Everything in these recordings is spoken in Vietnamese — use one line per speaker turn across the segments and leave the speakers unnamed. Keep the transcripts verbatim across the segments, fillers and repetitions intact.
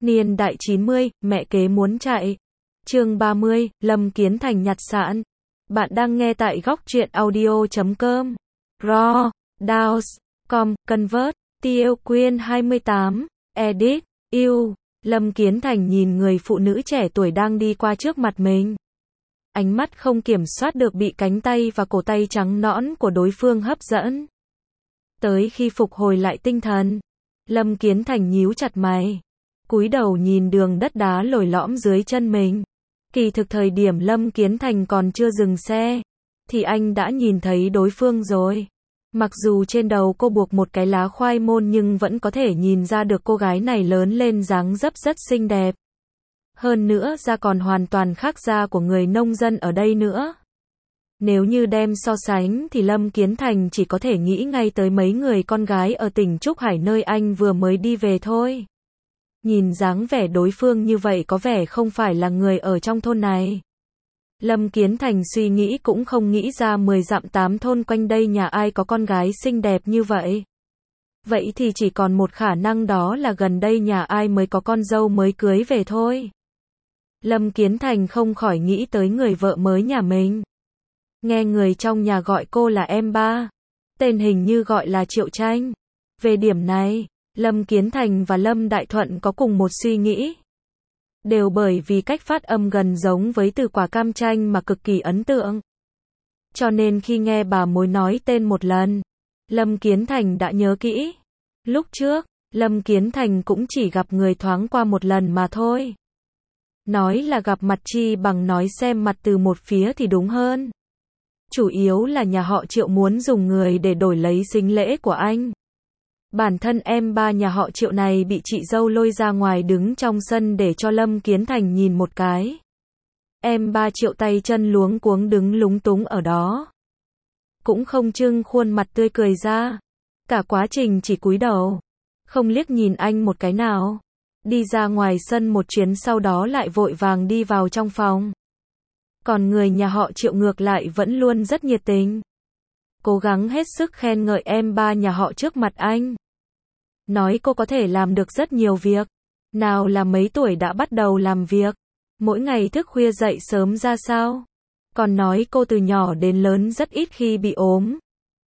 Niên đại chín mươi, mẹ kế muốn chạy. Chương ba mươi, Lâm Kiến Thành nhặt sạn. Bạn đang nghe tại góc truyện audio chấm com. Raw, Downs, com, Convert, Tiêu Quyên hai mươi tám, Edit, yêu. Lâm Kiến Thành nhìn người phụ nữ trẻ tuổi đang đi qua trước mặt mình. Ánh mắt không kiểm soát được bị cánh tay và cổ tay trắng nõn của đối phương hấp dẫn. Tới khi phục hồi lại tinh thần, Lâm Kiến Thành nhíu chặt mày, cúi đầu nhìn đường đất đá lồi lõm dưới chân mình. Kỳ thực thời điểm Lâm Kiến Thành còn chưa dừng xe, thì anh đã nhìn thấy đối phương rồi. Mặc dù trên đầu cô buộc một cái lá khoai môn nhưng vẫn có thể nhìn ra được cô gái này lớn lên dáng dấp rất xinh đẹp. Hơn nữa da còn hoàn toàn khác da của người nông dân ở đây nữa. Nếu như đem so sánh thì Lâm Kiến Thành chỉ có thể nghĩ ngay tới mấy người con gái ở tỉnh Trúc Hải nơi anh vừa mới đi về thôi. Nhìn dáng vẻ đối phương như vậy có vẻ không phải là người ở trong thôn này. Lâm Kiến Thành suy nghĩ cũng không nghĩ ra mười dặm tám thôn quanh đây nhà ai có con gái xinh đẹp như vậy. Vậy thì chỉ còn một khả năng đó là gần đây nhà ai mới có con dâu mới cưới về thôi. Lâm Kiến Thành không khỏi nghĩ tới người vợ mới nhà mình. Nghe người trong nhà gọi cô là em ba. Tên hình như gọi là Triệu Tranh. Về điểm này, Lâm Kiến Thành và Lâm Đại Thuận có cùng một suy nghĩ. Đều bởi vì cách phát âm gần giống với từ quả cam chanh mà cực kỳ ấn tượng. Cho nên khi nghe bà mối nói tên một lần, Lâm Kiến Thành đã nhớ kỹ. Lúc trước, Lâm Kiến Thành cũng chỉ gặp người thoáng qua một lần mà thôi. Nói là gặp mặt chi bằng nói xem mặt từ một phía thì đúng hơn. Chủ yếu là nhà họ Triệu muốn dùng người để đổi lấy sính lễ của anh. Bản thân em ba nhà họ Triệu này bị chị dâu lôi ra ngoài đứng trong sân để cho Lâm Kiến Thành nhìn một cái. Em ba Triệu tay chân luống cuống đứng lúng túng ở đó. Cũng không trưng khuôn mặt tươi cười ra. Cả quá trình chỉ cúi đầu. Không liếc nhìn anh một cái nào. Đi ra ngoài sân một chuyến sau đó lại vội vàng đi vào trong phòng. Còn người nhà họ Triệu ngược lại vẫn luôn rất nhiệt tình. Cố gắng hết sức khen ngợi em ba nhà họ trước mặt anh. Nói cô có thể làm được rất nhiều việc. Nào là mấy tuổi đã bắt đầu làm việc. Mỗi ngày thức khuya dậy sớm ra sao. Còn nói cô từ nhỏ đến lớn rất ít khi bị ốm.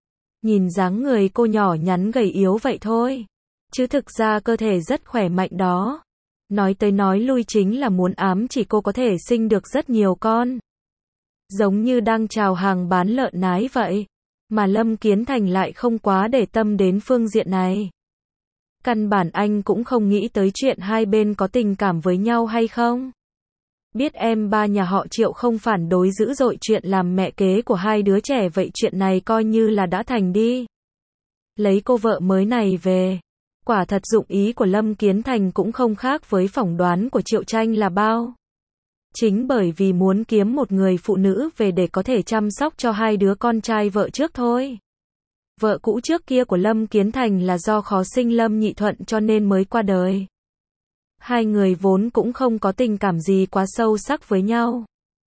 Nhìn dáng người cô nhỏ nhắn gầy yếu vậy thôi. Chứ thực ra cơ thể rất khỏe mạnh đó. Nói tới nói lui chính là muốn ám chỉ cô có thể sinh được rất nhiều con. Giống như đang chào hàng bán lợn nái vậy. Mà Lâm Kiến Thành lại không quá để tâm đến phương diện này. Căn bản anh cũng không nghĩ tới chuyện hai bên có tình cảm với nhau hay không. Biết em ba nhà họ Triệu không phản đối dữ dội chuyện làm mẹ kế của hai đứa trẻ vậy chuyện này coi như là đã thành đi. Lấy cô vợ mới này về. Quả thật dụng ý của Lâm Kiến Thành cũng không khác với phỏng đoán của Triệu Tranh là bao. Chính bởi vì muốn kiếm một người phụ nữ về để có thể chăm sóc cho hai đứa con trai vợ trước thôi. Vợ cũ trước kia của Lâm Kiến Thành là do khó sinh Lâm Nhị Thuận cho nên mới qua đời. Hai người vốn cũng không có tình cảm gì quá sâu sắc với nhau.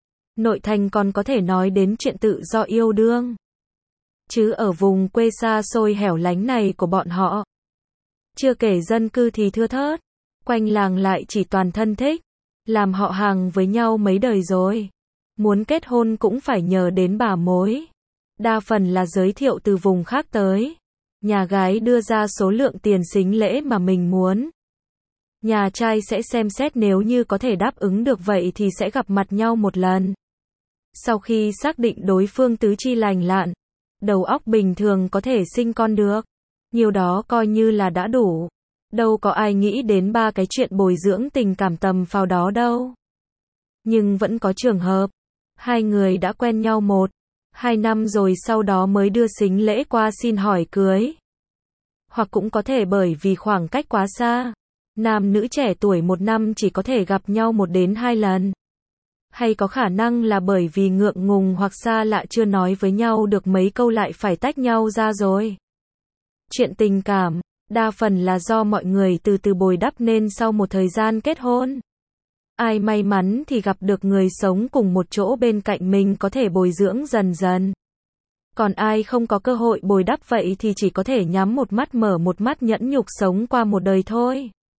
Nội thành còn có thể nói đến chuyện tự do yêu đương. Chứ ở vùng quê xa xôi hẻo lánh này của bọn họ, chưa kể dân cư thì thưa thớt, quanh làng lại chỉ toàn thân thích, làm họ hàng với nhau mấy đời rồi. Muốn kết hôn cũng phải nhờ đến bà mối. Đa phần là giới thiệu từ vùng khác tới. Nhà gái đưa ra số lượng tiền sính lễ mà mình muốn. Nhà trai sẽ xem xét nếu như có thể đáp ứng được vậy thì sẽ gặp mặt nhau một lần. Sau khi xác định đối phương tứ chi lành lặn, đầu óc bình thường có thể sinh con được. Nhiều đó coi như là đã đủ. Đâu có ai nghĩ đến ba cái chuyện bồi dưỡng tình cảm tầm phào đó đâu. Nhưng vẫn có trường hợp. Hai người đã quen nhau một, hai năm rồi sau đó mới đưa sính lễ qua xin hỏi cưới. Hoặc cũng có thể bởi vì khoảng cách quá xa. Nam nữ trẻ tuổi một năm chỉ có thể gặp nhau một đến hai lần. Hay có khả năng là bởi vì ngượng ngùng hoặc xa lạ chưa nói với nhau được mấy câu lại phải tách nhau ra rồi. Chuyện tình cảm, đa phần là do mọi người từ từ bồi đắp nên sau một thời gian kết hôn. Ai may mắn thì gặp được người sống cùng một chỗ bên cạnh mình có thể bồi dưỡng dần dần. Còn ai không có cơ hội bồi đắp vậy thì chỉ có thể nhắm một mắt mở một mắt nhẫn nhục sống qua một đời thôi.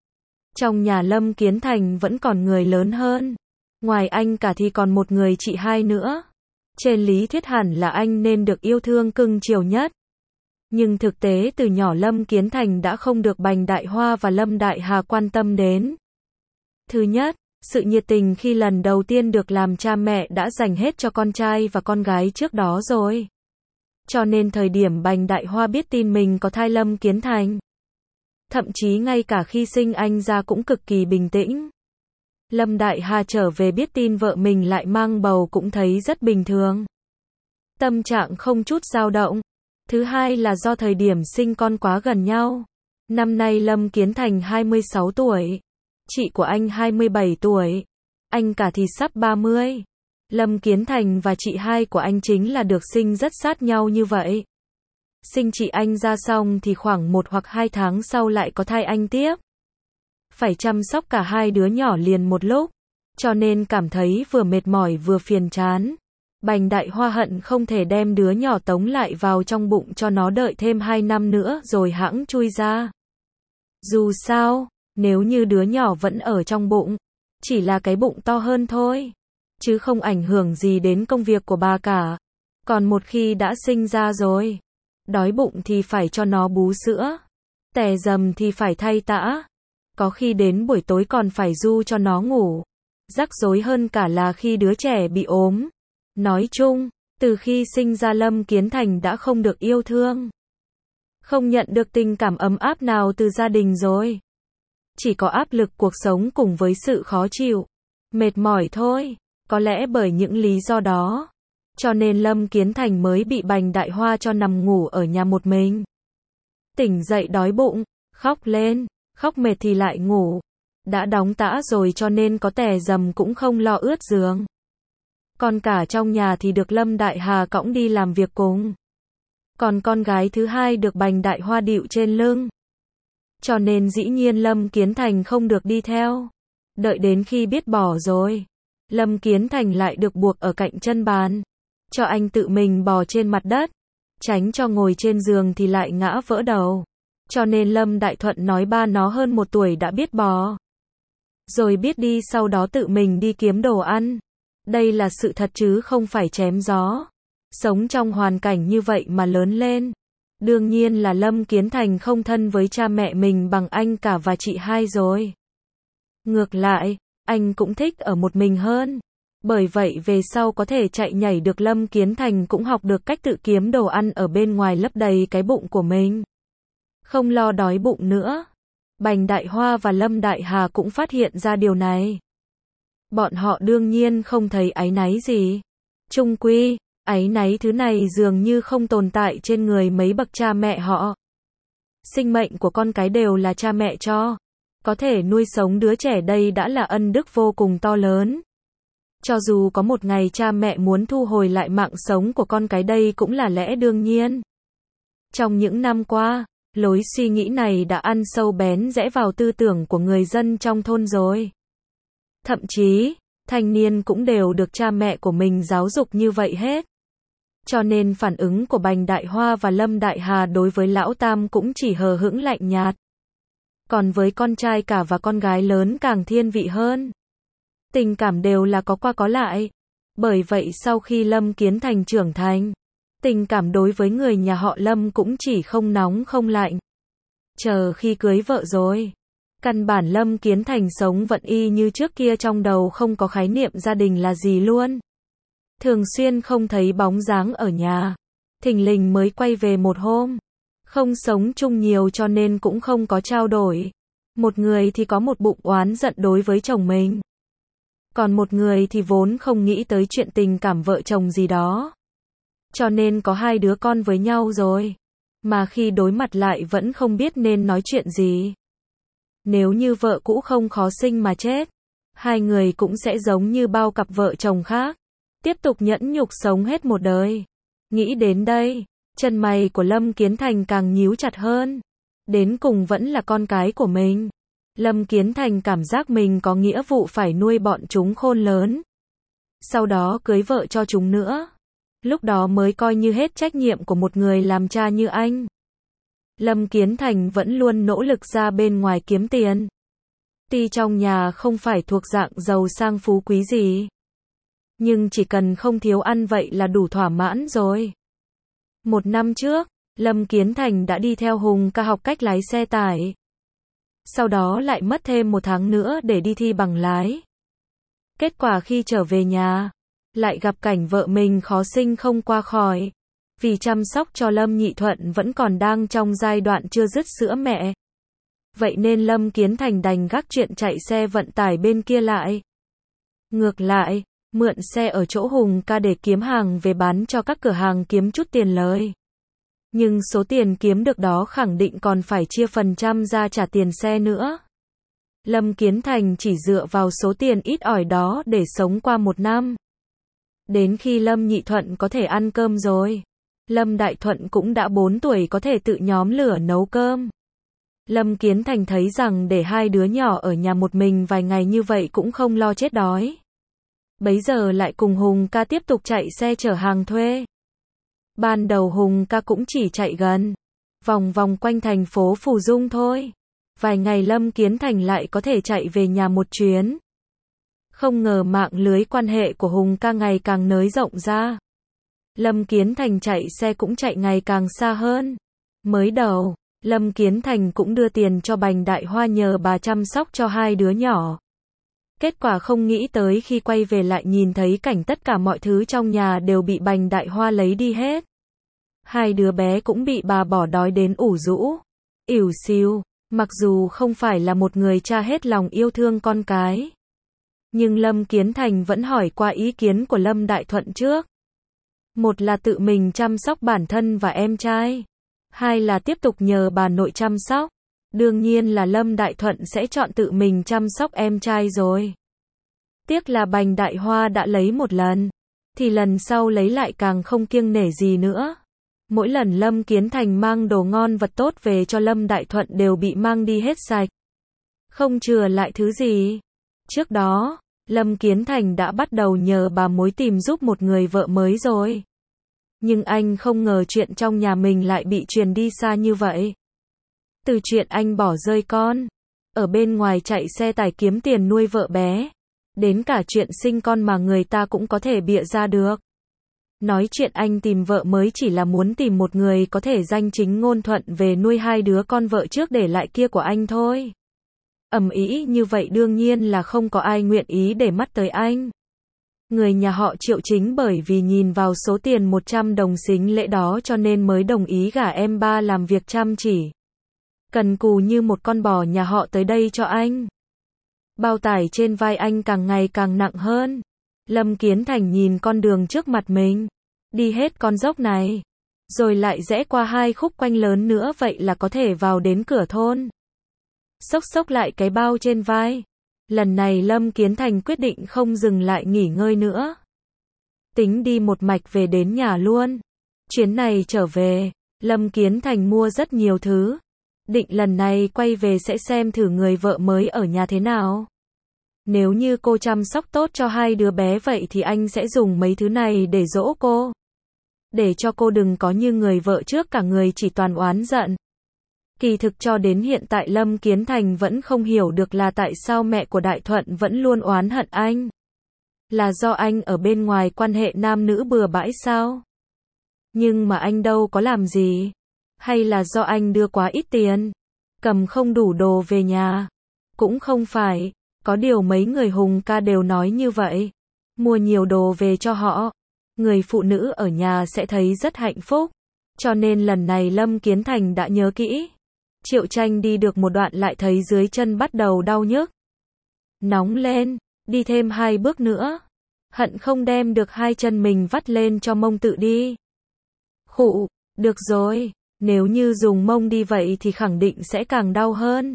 Trong nhà Lâm Kiến Thành vẫn còn người lớn hơn. Ngoài anh cả thì còn một người chị hai nữa. Trên lý thuyết hẳn là anh nên được yêu thương cưng chiều nhất. Nhưng thực tế từ nhỏ Lâm Kiến Thành đã không được Bành Đại Hoa và Lâm Đại Hà quan tâm đến. Thứ nhất, sự nhiệt tình khi lần đầu tiên được làm cha mẹ đã dành hết cho con trai và con gái trước đó rồi. Cho nên thời điểm Bành Đại Hoa biết tin mình có thai Lâm Kiến Thành, thậm chí ngay cả khi sinh anh ra cũng cực kỳ bình tĩnh. Lâm Đại Hà trở về biết tin vợ mình lại mang bầu cũng thấy rất bình thường. Tâm trạng không chút dao động. Thứ hai là do thời điểm sinh con quá gần nhau. Năm nay Lâm Kiến Thành hai mươi sáu tuổi. Chị của anh hai mươi bảy tuổi. Anh cả thì sắp ba mươi. Lâm Kiến Thành và chị hai của anh chính là được sinh rất sát nhau như vậy. Sinh chị anh ra xong thì khoảng một hoặc hai tháng sau lại có thai anh tiếp. Phải chăm sóc cả hai đứa nhỏ liền một lúc. Cho nên cảm thấy vừa mệt mỏi vừa phiền chán. Bành Đại Hoa hận không thể đem đứa nhỏ tống lại vào trong bụng cho nó đợi thêm hai năm nữa rồi hẵng chui ra. Dù sao, nếu như đứa nhỏ vẫn ở trong bụng, chỉ là cái bụng to hơn thôi, chứ không ảnh hưởng gì đến công việc của bà cả. Còn một khi đã sinh ra rồi, đói bụng thì phải cho nó bú sữa, tè dầm thì phải thay tã, có khi đến buổi tối còn phải du cho nó ngủ. Rắc rối hơn cả là khi đứa trẻ bị ốm. Nói chung, từ khi sinh ra Lâm Kiến Thành đã không được yêu thương, không nhận được tình cảm ấm áp nào từ gia đình rồi. Chỉ có áp lực cuộc sống cùng với sự khó chịu, mệt mỏi thôi. Có lẽ bởi những lý do đó, cho nên Lâm Kiến Thành mới bị Bành Đại Hoa cho nằm ngủ ở nhà một mình. Tỉnh dậy đói bụng, khóc lên, khóc mệt thì lại ngủ. Đã đóng tã rồi cho nên có tè dầm cũng không lo ướt giường. Còn cả trong nhà thì được Lâm Đại Hà cõng đi làm việc cùng. Còn con gái thứ hai được Bành Đại Hoa địu trên lưng. Cho nên dĩ nhiên Lâm Kiến Thành không được đi theo. Đợi đến khi biết bỏ rồi, Lâm Kiến Thành lại được buộc ở cạnh chân bàn, cho anh tự mình bò trên mặt đất, tránh cho ngồi trên giường thì lại ngã vỡ đầu. Cho nên Lâm Đại Thuận nói ba nó hơn một tuổi đã biết bò, rồi biết đi, sau đó tự mình đi kiếm đồ ăn. Đây là sự thật chứ không phải chém gió. Sống trong hoàn cảnh như vậy mà lớn lên. Đương nhiên là Lâm Kiến Thành không thân với cha mẹ mình bằng anh cả và chị hai rồi. Ngược lại, anh cũng thích ở một mình hơn. Bởi vậy về sau có thể chạy nhảy được, Lâm Kiến Thành cũng học được cách tự kiếm đồ ăn ở bên ngoài lấp đầy cái bụng của mình. Không lo đói bụng nữa. Bành Đại Hoa và Lâm Đại Hà cũng phát hiện ra điều này. Bọn họ đương nhiên không thấy áy náy gì. Chung quy, áy náy thứ này dường như không tồn tại trên người mấy bậc cha mẹ họ. Sinh mệnh của con cái đều là cha mẹ cho. Có thể nuôi sống đứa trẻ đây đã là ân đức vô cùng to lớn. Cho dù có một ngày cha mẹ muốn thu hồi lại mạng sống của con cái đây cũng là lẽ đương nhiên. Trong những năm qua, lối suy nghĩ này đã ăn sâu bén rễ vào tư tưởng của người dân trong thôn rồi. Thậm chí, thanh niên cũng đều được cha mẹ của mình giáo dục như vậy hết. Cho nên phản ứng của Bành Đại Hoa và Lâm Đại Hà đối với Lão Tam cũng chỉ hờ hững lạnh nhạt. Còn với con trai cả và con gái lớn càng thiên vị hơn. Tình cảm đều là có qua có lại. Bởi vậy sau khi Lâm Kiến Thành trưởng thành, tình cảm đối với người nhà họ Lâm cũng chỉ không nóng không lạnh. Chờ khi cưới vợ rồi, căn bản Lâm Kiến Thành sống vẫn y như trước kia, trong đầu không có khái niệm gia đình là gì luôn. Thường xuyên không thấy bóng dáng ở nhà. Thình lình mới quay về một hôm. Không sống chung nhiều cho nên cũng không có trao đổi. Một người thì có một bụng oán giận đối với chồng mình. Còn một người thì vốn không nghĩ tới chuyện tình cảm vợ chồng gì đó. Cho nên có hai đứa con với nhau rồi. Mà khi đối mặt lại vẫn không biết nên nói chuyện gì. Nếu như vợ cũ không khó sinh mà chết, hai người cũng sẽ giống như bao cặp vợ chồng khác. Tiếp tục nhẫn nhục sống hết một đời. Nghĩ đến đây, chân mày của Lâm Kiến Thành càng nhíu chặt hơn. Đến cùng vẫn là con cái của mình. Lâm Kiến Thành cảm giác mình có nghĩa vụ phải nuôi bọn chúng khôn lớn. Sau đó cưới vợ cho chúng nữa. Lúc đó mới coi như hết trách nhiệm của một người làm cha như anh. Lâm Kiến Thành vẫn luôn nỗ lực ra bên ngoài kiếm tiền. Tuy trong nhà không phải thuộc dạng giàu sang phú quý gì, nhưng chỉ cần không thiếu ăn vậy là đủ thỏa mãn rồi. Một năm trước, Lâm Kiến Thành đã đi theo Hùng ca học cách lái xe tải. Sau đó lại mất thêm một tháng nữa để đi thi bằng lái. Kết quả khi trở về nhà, lại gặp cảnh vợ mình khó sinh không qua khỏi. Vì chăm sóc cho Lâm Nhị Thuận vẫn còn đang trong giai đoạn chưa dứt sữa mẹ. Vậy nên Lâm Kiến Thành đành gác chuyện chạy xe vận tải bên kia lại. Ngược lại, mượn xe ở chỗ Hùng ca để kiếm hàng về bán cho các cửa hàng kiếm chút tiền lời. Nhưng số tiền kiếm được đó khẳng định còn phải chia phần trăm ra trả tiền xe nữa. Lâm Kiến Thành chỉ dựa vào số tiền ít ỏi đó để sống qua một năm. Đến khi Lâm Nhị Thuận có thể ăn cơm rồi, Lâm Đại Thuận cũng đã bốn tuổi có thể tự nhóm lửa nấu cơm. Lâm Kiến Thành thấy rằng để hai đứa nhỏ ở nhà một mình vài ngày như vậy cũng không lo chết đói. Bấy giờ lại cùng Hùng ca tiếp tục chạy xe chở hàng thuê. Ban đầu Hùng ca cũng chỉ chạy gần, vòng vòng quanh thành phố Phù Dung thôi. Vài ngày Lâm Kiến Thành lại có thể chạy về nhà một chuyến. Không ngờ mạng lưới quan hệ của Hùng ca ngày càng nới rộng ra. Lâm Kiến Thành chạy xe cũng chạy ngày càng xa hơn. Mới đầu, Lâm Kiến Thành cũng đưa tiền cho Bành Đại Hoa nhờ bà chăm sóc cho hai đứa nhỏ. Kết quả không nghĩ tới khi quay về lại nhìn thấy cảnh tất cả mọi thứ trong nhà đều bị Bành Đại Hoa lấy đi hết. Hai đứa bé cũng bị bà bỏ đói đến ủ rũ, ỉu xìu. Mặc dù không phải là một người cha hết lòng yêu thương con cái, nhưng Lâm Kiến Thành vẫn hỏi qua ý kiến của Lâm Đại Thuận trước. Một là tự mình chăm sóc bản thân và em trai, hai là tiếp tục nhờ bà nội chăm sóc. Đương nhiên là Lâm Đại Thuận sẽ chọn tự mình chăm sóc em trai rồi. Tiếc là Bành Đại Hoa đã lấy một lần, thì lần sau lấy lại càng không kiêng nể gì nữa. Mỗi lần Lâm Kiến Thành mang đồ ngon vật tốt về cho Lâm Đại Thuận đều bị mang đi hết sạch, không chừa lại thứ gì. Trước đó, Lâm Kiến Thành đã bắt đầu nhờ bà mối tìm giúp một người vợ mới rồi. Nhưng anh không ngờ chuyện trong nhà mình lại bị truyền đi xa như vậy. Từ chuyện anh bỏ rơi con, ở bên ngoài chạy xe tải kiếm tiền nuôi vợ bé, đến cả chuyện sinh con mà người ta cũng có thể bịa ra được. Nói chuyện anh tìm vợ mới chỉ là muốn tìm một người có thể danh chính ngôn thuận về nuôi hai đứa con vợ trước để lại kia của anh thôi. Ầm ĩ như vậy đương nhiên là không có ai nguyện ý để mắt tới anh. Người nhà họ Triệu chính bởi vì nhìn vào số tiền một trăm đồng sính lễ đó cho nên mới đồng ý gả em ba làm việc chăm chỉ, cần cù như một con bò nhà họ tới đây cho anh. Bao tải trên vai anh càng ngày càng nặng hơn. Lâm Kiến Thành nhìn con đường trước mặt mình, đi hết con dốc này, rồi lại rẽ qua hai khúc quanh lớn nữa vậy là có thể vào đến cửa thôn. Xốc xốc lại cái bao trên vai. Lần này Lâm Kiến Thành quyết định không dừng lại nghỉ ngơi nữa. Tính đi một mạch về đến nhà luôn. Chuyến này trở về, Lâm Kiến Thành mua rất nhiều thứ. Định lần này quay về sẽ xem thử người vợ mới ở nhà thế nào. Nếu như cô chăm sóc tốt cho hai đứa bé vậy thì anh sẽ dùng mấy thứ này để dỗ cô. Để cho cô đừng có như người vợ trước cả người chỉ toàn oán giận. Kỳ thực cho đến hiện tại Lâm Kiến Thành vẫn không hiểu được là tại sao mẹ của Đại Thuận vẫn luôn oán hận anh. Là do anh ở bên ngoài quan hệ nam nữ bừa bãi sao? Nhưng mà anh đâu có làm gì. Hay là do anh đưa quá ít tiền, cầm không đủ đồ về nhà? Cũng không phải. Có điều mấy người Hùng ca đều nói như vậy. Mua nhiều đồ về cho họ, người phụ nữ ở nhà sẽ thấy rất hạnh phúc. Cho nên lần này Lâm Kiến Thành đã nhớ kỹ. Triệu Tranh đi được một đoạn lại thấy dưới chân bắt đầu đau nhức. Nóng lên, đi thêm hai bước nữa. Hận không đem được hai chân mình vắt lên cho mông tự đi. Khụ, được rồi, nếu như dùng mông đi vậy thì khẳng định sẽ càng đau hơn.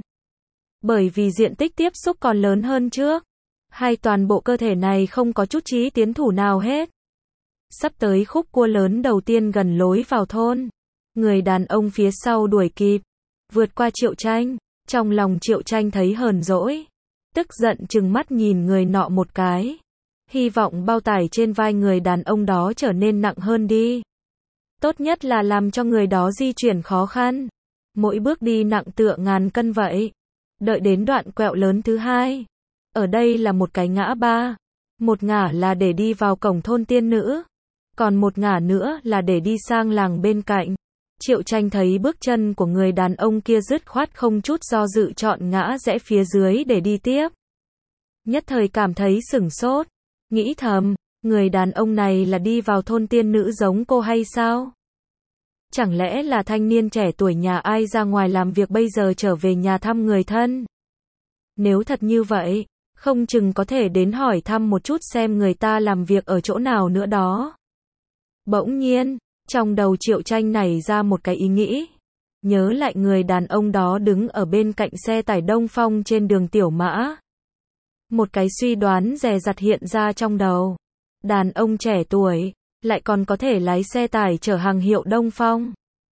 Bởi vì diện tích tiếp xúc còn lớn hơn trước. Hai toàn bộ cơ thể này không có chút chí tiến thủ nào hết. Sắp tới khúc cua lớn đầu tiên gần lối vào thôn. Người đàn ông phía sau đuổi kịp. Vượt qua Triệu Tranh. Trong lòng Triệu Tranh thấy hờn dỗi. Tức giận trừng mắt nhìn người nọ một cái. Hy vọng bao tải trên vai người đàn ông đó trở nên nặng hơn đi. Tốt nhất là làm cho người đó di chuyển khó khăn. Mỗi bước đi nặng tựa ngàn cân vậy. Đợi đến đoạn quẹo lớn thứ hai. Ở đây là một cái ngã ba. Một ngả là để đi vào cổng thôn tiên nữ. Còn một ngả nữa là để đi sang làng bên cạnh. Triệu Tranh thấy bước chân của người đàn ông kia dứt khoát không chút do dự chọn ngã rẽ phía dưới để đi tiếp. Nhất thời cảm thấy sửng sốt. Nghĩ thầm, người đàn ông này là đi vào thôn tiên nữ giống cô hay sao? Chẳng lẽ là thanh niên trẻ tuổi nhà ai ra ngoài làm việc bây giờ trở về nhà thăm người thân? Nếu thật như vậy, không chừng có thể đến hỏi thăm một chút xem người ta làm việc ở chỗ nào nữa đó. Bỗng nhiên, trong đầu Triệu Tranh nảy ra một cái ý nghĩ. Nhớ lại người đàn ông đó đứng ở bên cạnh xe tải Đông Phong trên đường Tiểu Mã. Một cái suy đoán dè dặt hiện ra trong đầu. Đàn ông trẻ tuổi, lại còn có thể lái xe tải chở hàng hiệu Đông Phong.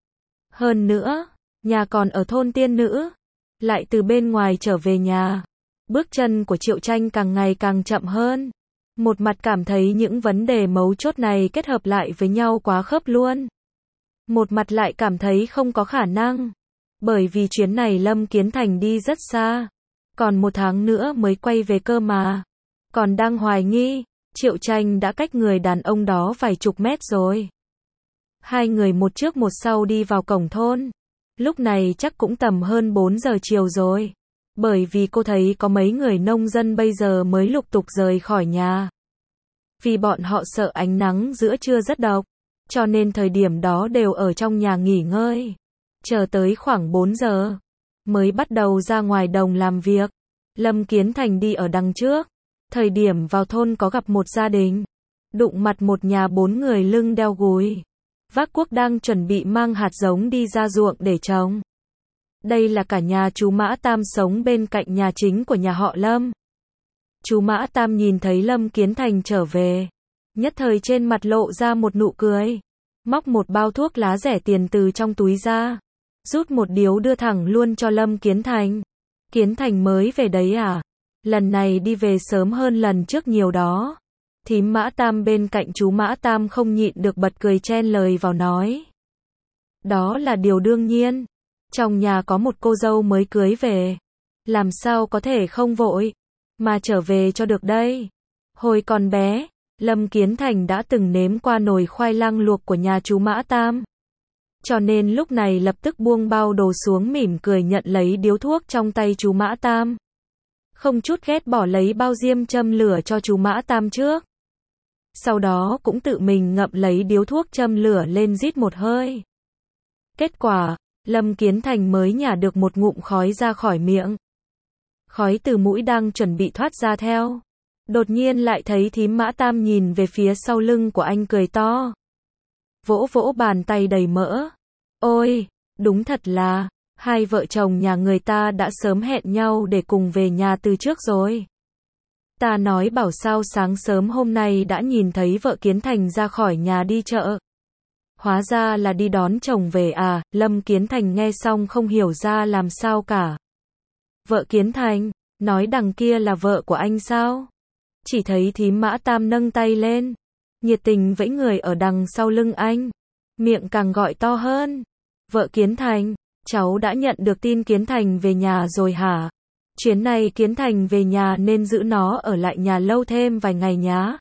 Hơn nữa, nhà còn ở thôn tiên nữ, lại từ bên ngoài trở về nhà. Bước chân của Triệu Tranh càng ngày càng chậm hơn. Một mặt cảm thấy những vấn đề mấu chốt này kết hợp lại với nhau quá khớp luôn. Một mặt lại cảm thấy không có khả năng. Bởi vì chuyến này Lâm Kiến Thành đi rất xa. Còn một tháng nữa mới quay về cơ mà. Còn đang hoài nghi, Triệu Tranh đã cách người đàn ông đó vài chục mét rồi. Hai người một trước một sau đi vào cổng thôn. Lúc này chắc cũng tầm hơn bốn giờ chiều rồi. Bởi vì cô thấy có mấy người nông dân bây giờ mới lục tục rời khỏi nhà. Vì bọn họ sợ ánh nắng giữa trưa rất độc, cho nên thời điểm đó đều ở trong nhà nghỉ ngơi. Chờ tới khoảng bốn giờ, mới bắt đầu ra ngoài đồng làm việc. Lâm Kiến Thành đi ở đằng trước. Thời điểm vào thôn có gặp một gia đình. Đụng mặt một nhà bốn người lưng đeo gùi. Vác cuốc đang chuẩn bị mang hạt giống đi ra ruộng để trồng. Đây là cả nhà chú Mã Tam sống bên cạnh nhà chính của nhà họ Lâm. Chú Mã Tam nhìn thấy Lâm Kiến Thành trở về. Nhất thời trên mặt lộ ra một nụ cười. Móc một bao thuốc lá rẻ tiền từ trong túi ra. Rút một điếu đưa thẳng luôn cho Lâm Kiến Thành. Kiến Thành mới về đấy à? Lần này đi về sớm hơn lần trước nhiều đó. Thím Mã Tam bên cạnh chú Mã Tam không nhịn được bật cười chen lời vào nói. Đó là điều đương nhiên. Trong nhà có một cô dâu mới cưới về. Làm sao có thể không vội. Mà trở về cho được đây. Hồi còn bé, Lâm Kiến Thành đã từng nếm qua nồi khoai lang luộc của nhà chú Mã Tam. Cho nên lúc này lập tức buông bao đồ xuống mỉm cười nhận lấy điếu thuốc trong tay chú Mã Tam. Không chút ghét bỏ lấy bao diêm châm lửa cho chú Mã Tam trước. Sau đó cũng tự mình ngậm lấy điếu thuốc châm lửa lên rít một hơi. Kết quả, Lâm Kiến Thành mới nhả được một ngụm khói ra khỏi miệng. Khói từ mũi đang chuẩn bị thoát ra theo. Đột nhiên lại thấy thím Mã Tam nhìn về phía sau lưng của anh cười to. Vỗ vỗ bàn tay đầy mỡ. Ôi, đúng thật là, hai vợ chồng nhà người ta đã sớm hẹn nhau để cùng về nhà từ trước rồi. Ta nói bảo sao sáng sớm hôm nay đã nhìn thấy vợ Kiến Thành ra khỏi nhà đi chợ. Hóa ra là đi đón chồng về à, Lâm Kiến Thành nghe xong không hiểu ra làm sao cả. Vợ Kiến Thành, nói đằng kia là vợ của anh sao? Chỉ thấy thím Mã Tam nâng tay lên, nhiệt tình vẫy người ở đằng sau lưng anh, miệng càng gọi to hơn. Vợ Kiến Thành, cháu đã nhận được tin Kiến Thành về nhà rồi hả? Chuyến này Kiến Thành về nhà nên giữ nó ở lại nhà lâu thêm vài ngày nhá.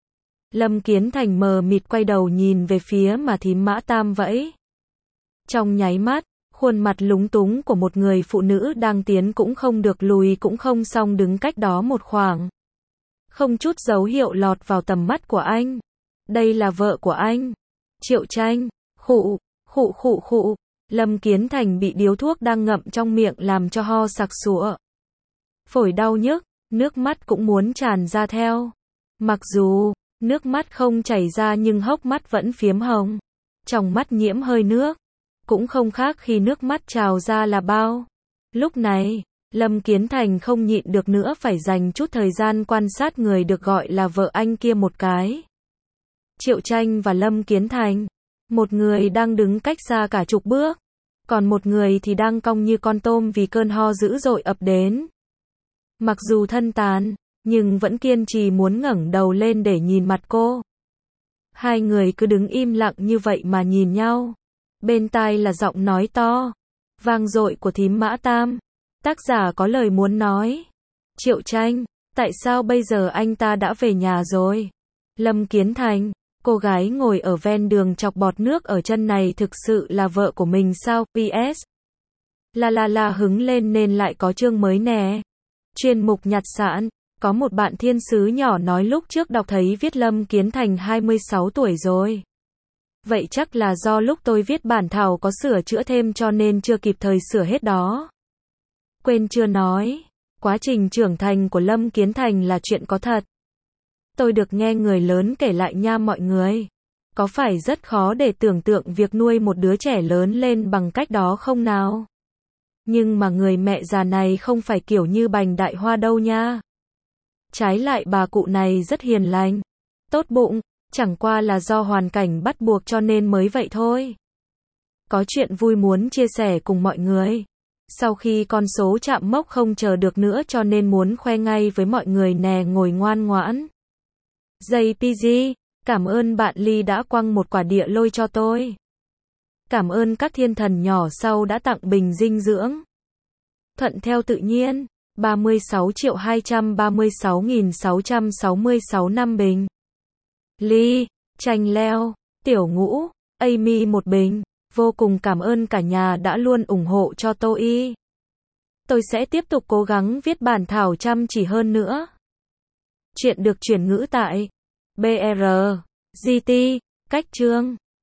Lâm Kiến Thành mờ mịt quay đầu nhìn về phía mà thím Mã Tam vẫy. Trong nháy mắt, khuôn mặt lúng túng của một người phụ nữ đang tiến cũng không được lùi cũng không xong đứng cách đó một khoảng. Không chút dấu hiệu lọt vào tầm mắt của anh. Đây là vợ của anh. Triệu Tranh, khụ, khụ khụ khụ. Lâm Kiến Thành bị điếu thuốc đang ngậm trong miệng làm cho ho sặc sụa. Phổi đau nhức, nước mắt cũng muốn tràn ra theo. Mặc dù, nước mắt không chảy ra nhưng hốc mắt vẫn phiếm hồng. Trong mắt nhiễm hơi nước. Cũng không khác khi nước mắt trào ra là bao. Lúc này, Lâm Kiến Thành không nhịn được nữa phải dành chút thời gian quan sát người được gọi là vợ anh kia một cái. Triệu Tranh và Lâm Kiến Thành. Một người đang đứng cách xa cả chục bước. Còn một người thì đang cong như con tôm vì cơn ho dữ dội ập đến. Mặc dù thân tàn, nhưng vẫn kiên trì muốn ngẩng đầu lên để nhìn mặt cô. Hai người cứ đứng im lặng như vậy mà nhìn nhau. Bên tai là giọng nói to, vang dội của thím Mã Tam. Tác giả có lời muốn nói. Triệu Tranh, tại sao bây giờ anh ta đã về nhà rồi? Lâm Kiến Thành, cô gái ngồi ở ven đường chọc bọt nước ở chân này thực sự là vợ của mình sao? pê ét. La la la hứng lên nên lại có chương mới nè. Chuyên mục nhặt sạn. Có một bạn thiên sứ nhỏ nói lúc trước đọc thấy viết Lâm Kiến Thành hai mươi sáu tuổi rồi. Vậy chắc là do lúc tôi viết bản thảo có sửa chữa thêm cho nên chưa kịp thời sửa hết đó. Quên chưa nói, quá trình trưởng thành của Lâm Kiến Thành là chuyện có thật. Tôi được nghe người lớn kể lại nha mọi người. Có phải rất khó để tưởng tượng việc nuôi một đứa trẻ lớn lên bằng cách đó không nào? Nhưng mà người mẹ già này không phải kiểu như Bành Đại Hoa đâu nha. Trái lại bà cụ này rất hiền lành, tốt bụng, chẳng qua là do hoàn cảnh bắt buộc cho nên mới vậy thôi. Có chuyện vui muốn chia sẻ cùng mọi người. Sau khi con số chạm mốc không chờ được nữa cho nên muốn khoe ngay với mọi người nè, ngồi ngoan ngoãn. jay pê giê, cảm ơn bạn Ly đã quăng một quả địa lôi cho tôi. Cảm ơn các thiên thần nhỏ sau đã tặng bình dinh dưỡng. Thuận theo tự nhiên, ba mươi sáu triệu hai trăm ba mươi sáu nghìn sáu trăm sáu mươi sáu năm bình. Ly, Chanh leo, Tiểu Ngũ, Amy một bình. Vô cùng cảm ơn cả nhà đã luôn ủng hộ cho tôi. Tôi sẽ tiếp tục cố gắng viết bản thảo chăm chỉ hơn nữa. Chuyện được chuyển ngữ tại bê rờ giê tê, cách chương.